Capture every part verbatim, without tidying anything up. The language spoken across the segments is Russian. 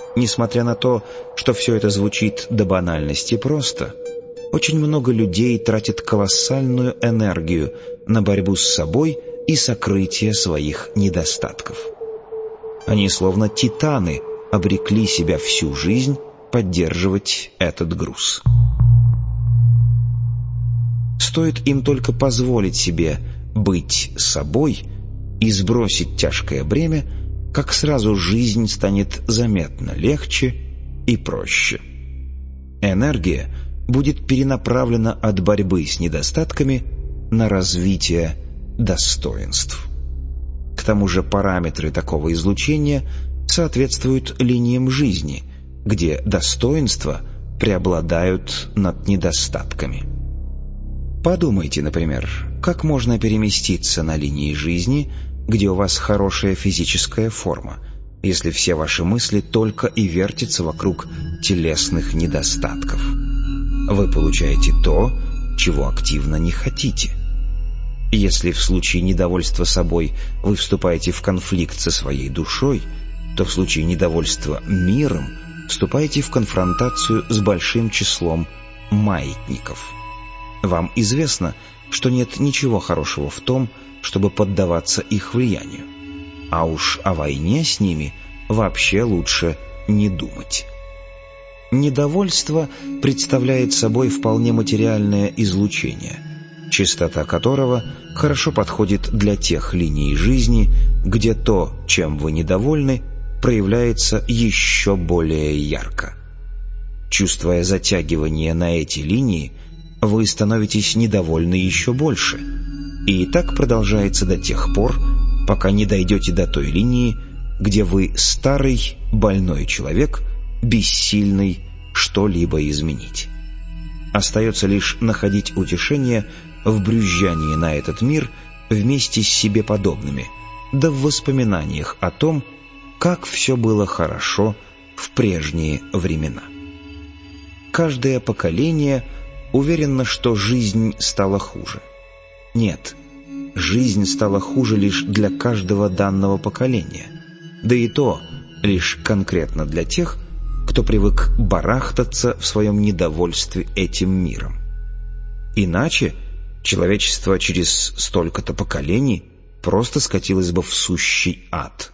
Несмотря на то, что все это звучит до банальности просто, очень много людей тратит колоссальную энергию на борьбу с собой и сокрытие своих недостатков. Они, словно титаны, обрекли себя всю жизнь поддерживать этот груз. Стоит им только позволить себе быть собой и сбросить тяжкое бремя, как сразу жизнь станет заметно легче и проще. Энергия будет перенаправлена от борьбы с недостатками на развитие достоинств. К тому же параметры такого излучения соответствуют линиям жизни, где достоинства преобладают над недостатками. Подумайте, например, как можно переместиться на линии жизни, где у вас хорошая физическая форма, если все ваши мысли только и вертятся вокруг телесных недостатков. Вы получаете то, чего активно не хотите. Если в случае недовольства собой вы вступаете в конфликт со своей душой, то в случае недовольства миром вступаете в конфронтацию с большим числом маятников. Вам известно, что нет ничего хорошего в том, чтобы поддаваться их влиянию. А уж о войне с ними вообще лучше не думать. Недовольство представляет собой вполне материальное излучение, частота которого хорошо подходит для тех линий жизни, где то, чем вы недовольны, проявляется еще более ярко. Чувствуя затягивание на эти линии, вы становитесь недовольны еще больше. И так продолжается до тех пор, пока не дойдете до той линии, где вы старый, больной человек, бессильный что-либо изменить. Остается лишь находить утешение в брюзжании на этот мир вместе с себе подобными, да в воспоминаниях о том, как все было хорошо в прежние времена. Каждое поколение уверено, что жизнь стала хуже. Нет, жизнь стала хуже лишь для каждого данного поколения, да и то лишь конкретно для тех, кто привык барахтаться в своем недовольстве этим миром. Иначе человечество через столько-то поколений просто скатилось бы в сущий ад.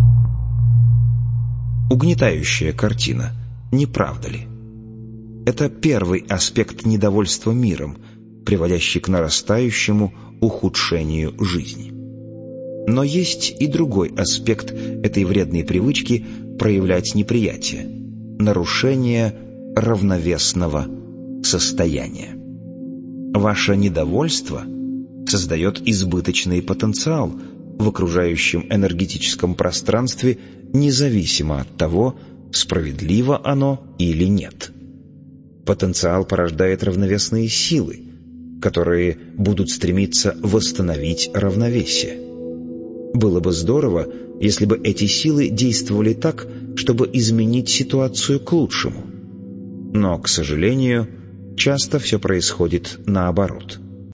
Угнетающая картина, не правда ли? Это первый аспект недовольства миром, приводящий к нарастающему ухудшению жизни. Но есть и другой аспект этой вредной привычки проявлять неприятие – нарушение равновесного состояния. Ваше недовольство создает избыточный потенциал в окружающем энергетическом пространстве, независимо от того, справедливо оно или нет. Потенциал порождает равновесные силы, которые будут стремиться восстановить равновесие. Было бы здорово, если бы эти силы действовали так, чтобы изменить ситуацию к лучшему. Но, к сожалению, часто все происходит наоборот.